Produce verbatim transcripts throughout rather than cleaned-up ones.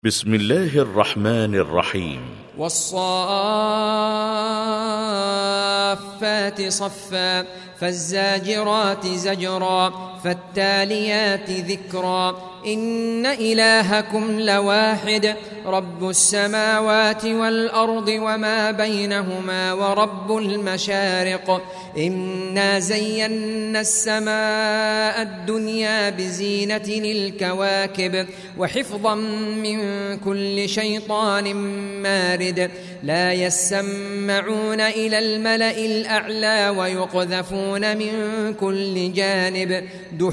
بسم الله الرحمن الرحيم. والصافات صفا فالزاجرات زجرا فالتاليات ذكرا إن إلهكم لواحد رب السماوات والأرض وما بينهما ورب المشارق إنا زينا السماء الدنيا بزينة الكواكب وحفظا من كل شيطان مارد لا يسمعون إلى الملأ الأعلى ويقذفون من كل جانب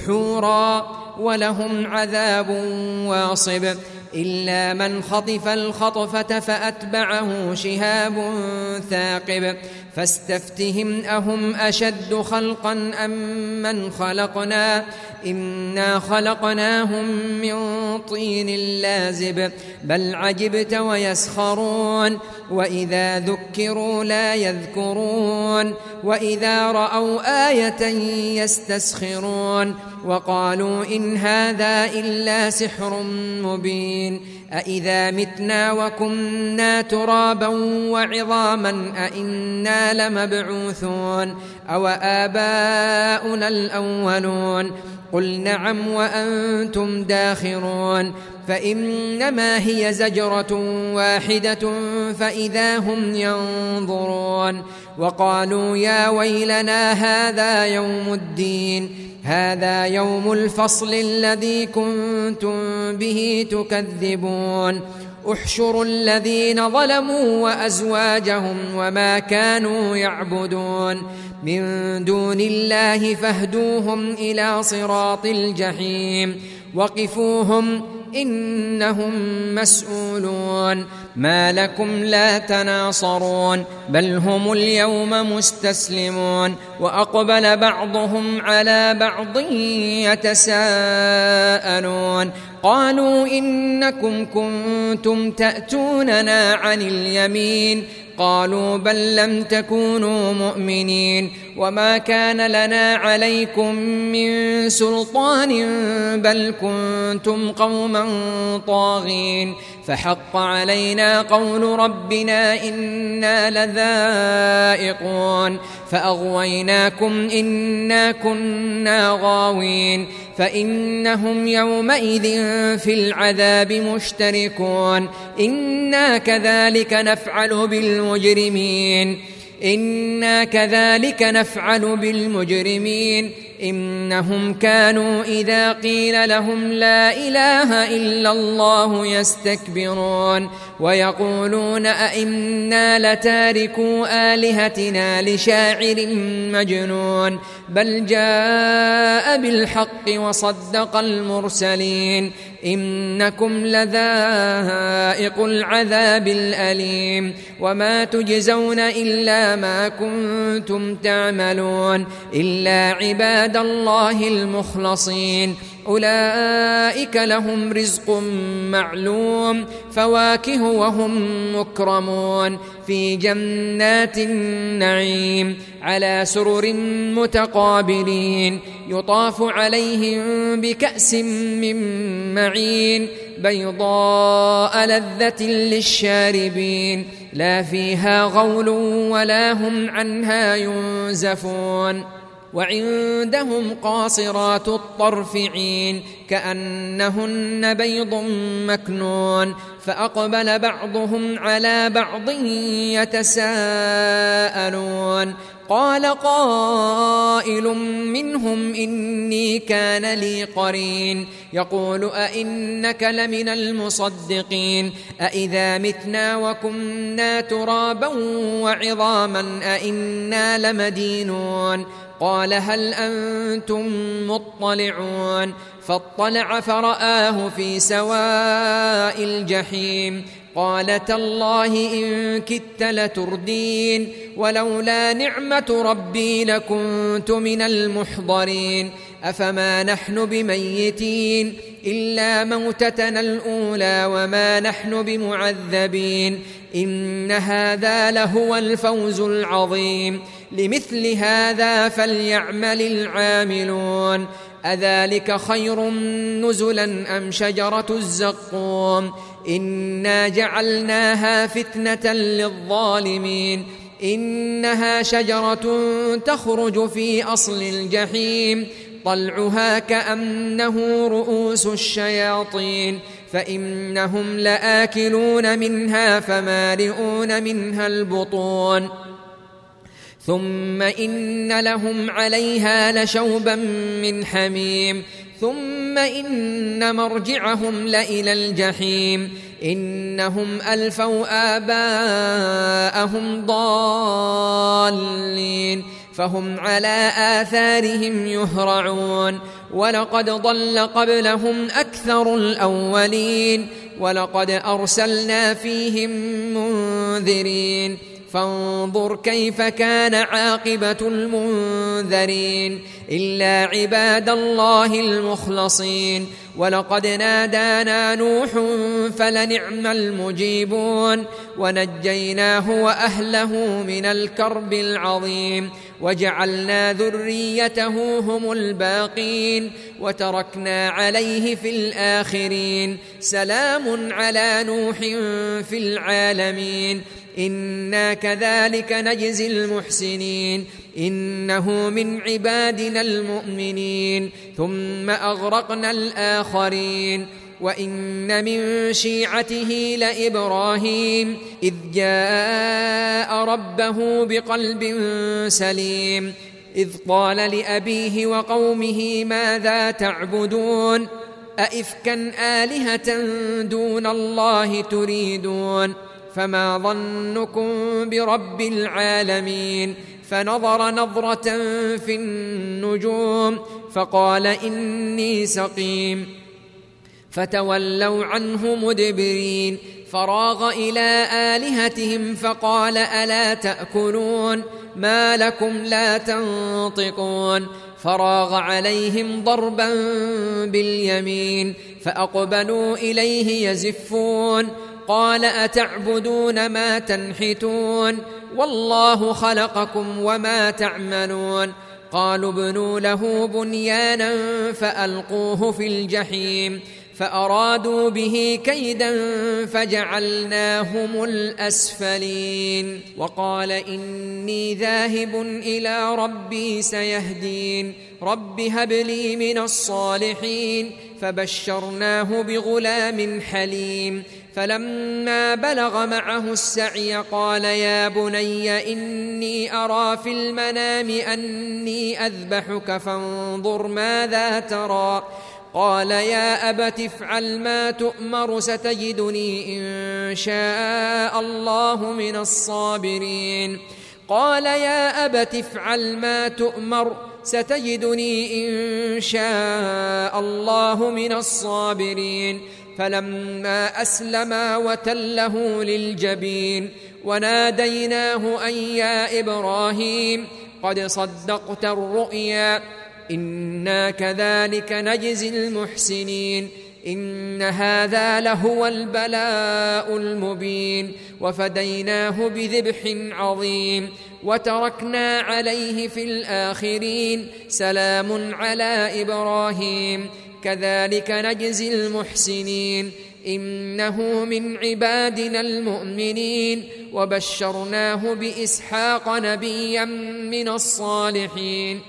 دحورا ولهم عذاب واصب إلا من خطف الخطفة فأتبعه شهاب ثاقب فاستفتهم أهم أشد خلقا أم من خلقنا إنا خلقناهم من طين لازب بل عجبت ويسخرون وإذا ذكروا لا يذكرون وإذا رأوا آية يستسخرون وقالوا إن هذا إلا سحر مبين أإذا متنا وكنا ترابا وعظاما أإنا لمبعوثون أو آباؤنا الأولون قل نعم وأنتم داخرون فإنما هي زجرة واحدة فإذا هم ينظرون وقالوا يا ويلنا هذا يوم الدين هذا يوم الفصل الذي كنتم به تكذبون احشروا الذين ظلموا وأزواجهم وما كانوا يعبدون من دون الله فاهدوهم إلى صراط الجحيم وقفوهم إنهم مسؤولون ما لكم لا تناصرون بل هم اليوم مستسلمون وأقبل بعضهم على بعض يتساءلون قالوا إنكم كنتم تأتوننا عن اليمين قالوا بل لم تكونوا مؤمنين وما كان لنا عليكم من سلطان بل كنتم قوما طاغين فحق علينا قول ربنا إنا لذائقون فأغويناكم إنا كنا غاوين فإنهم يومئذ في العذاب مشتركون إنا كذلك نفعل بالمجرمين إنا كذلك نفعل بالمجرمين إنهم كانوا إذا قيل لهم لا إله إلا الله يستكبرون ويقولون أئنا لتاركوا آلهتنا لشاعر مجنون بل جاء بالحق وصدق المرسلين إنكم لذائق العذاب الأليم وما تجزون إلا ما كنتم تعملون إلا عباد الله المخلصين أولئك لهم رزق معلوم فواكه وهم مكرمون في جنات النعيم على سرر متقابلين يطاف عليهم بكأس من معين بيضاء لذة للشاربين لا فيها غول ولا هم عنها ينزفون وعندهم قاصرات الطرف عين كأنهن بيض مكنون فأقبل بعضهم على بعض يتساءلون قال قائل منهم إني كان لي قرين يقول أئنك لمن المصدقين أئذا متنا وكنا ترابا وعظاما أئنا لمدينون قال هل أنتم مطلعون فاطلع فرآه في سواء الجحيم قال تالله إن كدت لتردين ولولا نعمة ربي لكنت من المحضرين أفما نحن بميتين إلا موتتنا الأولى وما نحن بمعذبين إن هذا لهو الفوز العظيم لمثل هذا فليعمل العاملون أذلك خير نزلا أم شجرة الزقوم إنا جعلناها فتنة للظالمين إنها شجرة تخرج في أصل الجحيم طلعها كأنه رؤوس الشياطين فإنهم لآكلون منها فمالئون منها البطون ثم إن لهم عليها لشوبا من حميم ثم إن مرجعهم لإلى الجحيم إنهم ألفوا آباءهم ضالين فهم على آثارهم يهرعون ولقد ضل قبلهم أكثر الأولين ولقد أرسلنا فيهم منذرين فانظر كيف كان عاقبة المنذرين إلا عباد الله المخلصين ولقد نادانا نوح فلنعم المجيبون ونجيناه وأهله من الكرب العظيم وجعلنا ذريته هم الباقين وتركنا عليه في الآخرين سلام على نوح في العالمين إنا كذلك نجزي المحسنين إنه من عبادنا المؤمنين ثم أغرقنا الآخرين وإن من شيعته لإبراهيم إذ جاء ربه بقلب سليم إذ قال لأبيه وقومه ماذا تعبدون أئفكا آلهة دون الله تريدون فما ظنكم برب العالمين فنظر نظرة في النجوم فقال إني سقيم فتولوا عنه مدبرين فراغ إلى آلهتهم فقال ألا تأكلون ما لكم لا تنطقون فراغ عليهم ضربا باليمين فأقبلوا إليه يزفون قال أتعبدون ما تنحتون والله خلقكم وما تعملون قالوا ابنوا له بنيانا فألقوه في الجحيم فأرادوا به كيدا فجعلناهم الأسفلين وقال إني ذاهب إلى ربي سيهدين رب هب لي من الصالحين فبشرناه بغلام حليم فلما بلغ معه السعي قال يا بني إني أرى في المنام أني أذبحك فانظر ماذا ترى قال يا أبت افعل ما تؤمر ستجدني إن شاء الله من الصابرين قال يا أبت افعل ما تؤمر ستجدني إن شاء الله من الصابرين فلما أسلما وتله للجبين وناديناه أن يا إبراهيم قد صدقت الرؤيا إنا كذلك نجزي المحسنين إن هذا لهو البلاء المبين وفديناه بذبح عظيم وتركنا عليه في الآخرين سلام على إبراهيم كذلك نجزي المحسنين إنه من عبادنا المؤمنين وبشرناه بإسحاق نبيا من الصالحين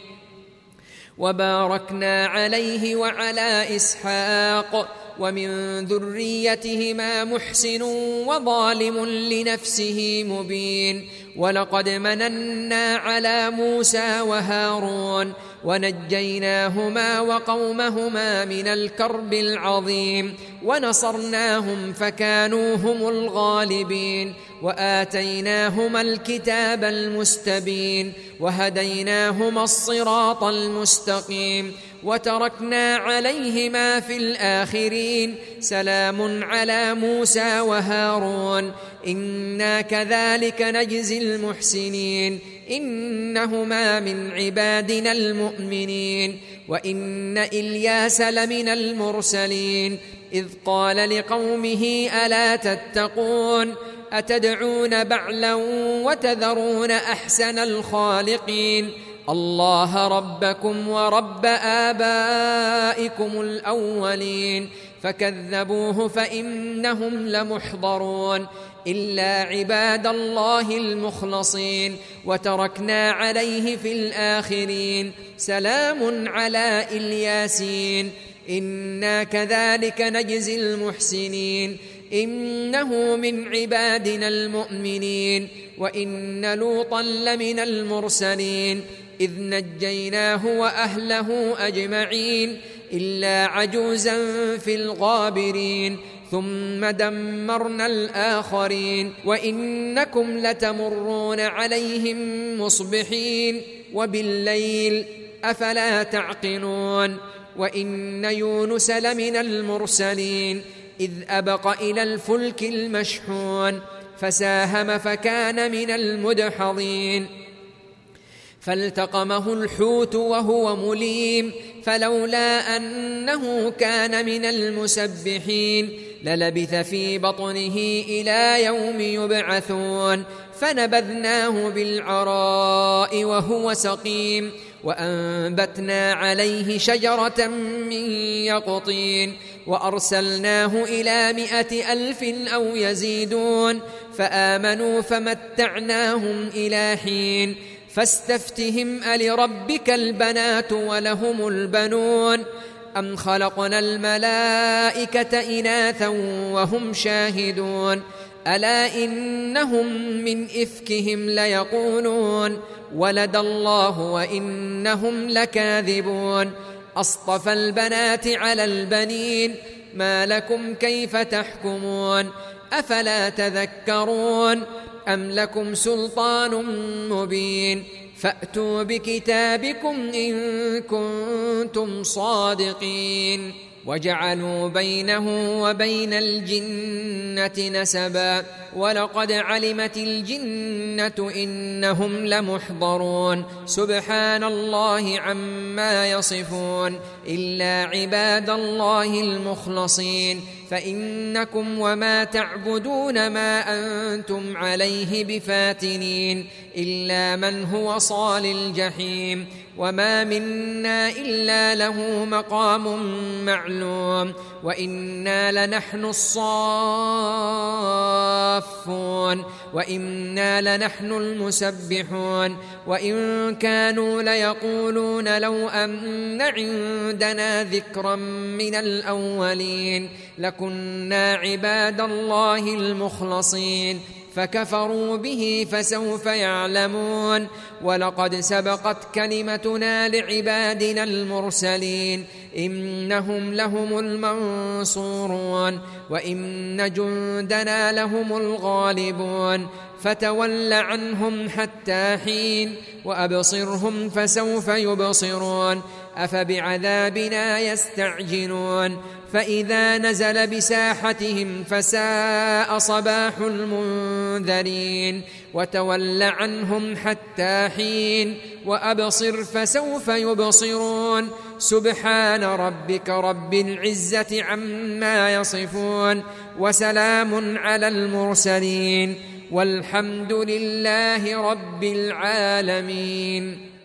وباركنا عليه وعلى إسحاق ومن ذريتهما محسن وظالم لنفسه مبين ولقد مننا على موسى وهارون ونجيناهما وقومهما من الكرب العظيم ونصرناهم فكانوا هم الغالبين وآتيناهما الكتاب المستبين وهديناهما الصراط المستقيم وتركنا عليهما في الآخرين سلام على موسى وهارون إنا كذلك نجزي المحسنين إنهما من عبادنا المؤمنين وإن إلياس لمن المرسلين إذ قال لقومه ألا تتقون أتدعون بعلا وتذرون أحسن الخالقين الله ربكم ورب آبائكم الأولين فكذبوه فإنهم لمحضرون إلا عباد الله المخلصين وتركنا عليه في الآخرين سلام على الياسين إنا كذلك نجزي المحسنين إنه من عبادنا المؤمنين وإن لوطا لمن المرسلين إذ نجيناه وأهله أجمعين إلا عجوزا في الغابرين ثم دمرنا الآخرين وإنكم لتمرون عليهم مصبحين وبالليل أفلا تعقلون وإن يونس لمن المرسلين إذ أبق إلى الفلك المشحون فساهم فكان من المدحضين فالتقمه الحوت وهو مليم فلولا أنه كان من المسبحين للبث في بطنه إلى يوم يبعثون فنبذناه بالعراء وهو سقيم وأنبتنا عليه شجرة من يقطين وأرسلناه إلى مائة ألف أو يزيدون فآمنوا فمتعناهم إلى حين فاستفتهم ألربك البنات ولهم البنون أم خلقنا الملائكة إناثا وهم شاهدون ألا إنهم من إفكهم ليقولون ولد الله وإنهم لكاذبون أصطفى البنات على البنين ما لكم كيف تحكمون أفلا تذكرون أم لكم سلطان مبين فأتوا بكتابكم إن كنتم صادقين وجعلوا بينه وبين الجنة نسبا ولقد علمت الجنة إنهم لمحضرون سبحان الله عما يصفون إلا عباد الله المخلصين فإنكم وما تعبدون ما أنتم عليه بفاتنين إلا من هو صال الجحيم وما منا إلا له مقام معلوم وإنا لنحن الصافون وإنا لنحن المسبحون وإن كانوا ليقولون لو أن عندنا ذكرا من الأولين لكنا عباد الله المخلصين فكفروا به فسوف يعلمون ولقد سبقت كلمتنا لعبادنا المرسلين إنهم لهم المنصورون وإن جندنا لهم الغالبون فتول عنهم حتى حين وأبصرهم فسوف يبصرون أفبعذابنا يستعجلون فإذا نزل بساحتهم فساء صباح المنذرين وتول عنهم حتى حين وأبصر فسوف يبصرون سبحان ربك رب العزة عما يصفون وسلام على المرسلين والحمد لله رب العالمين.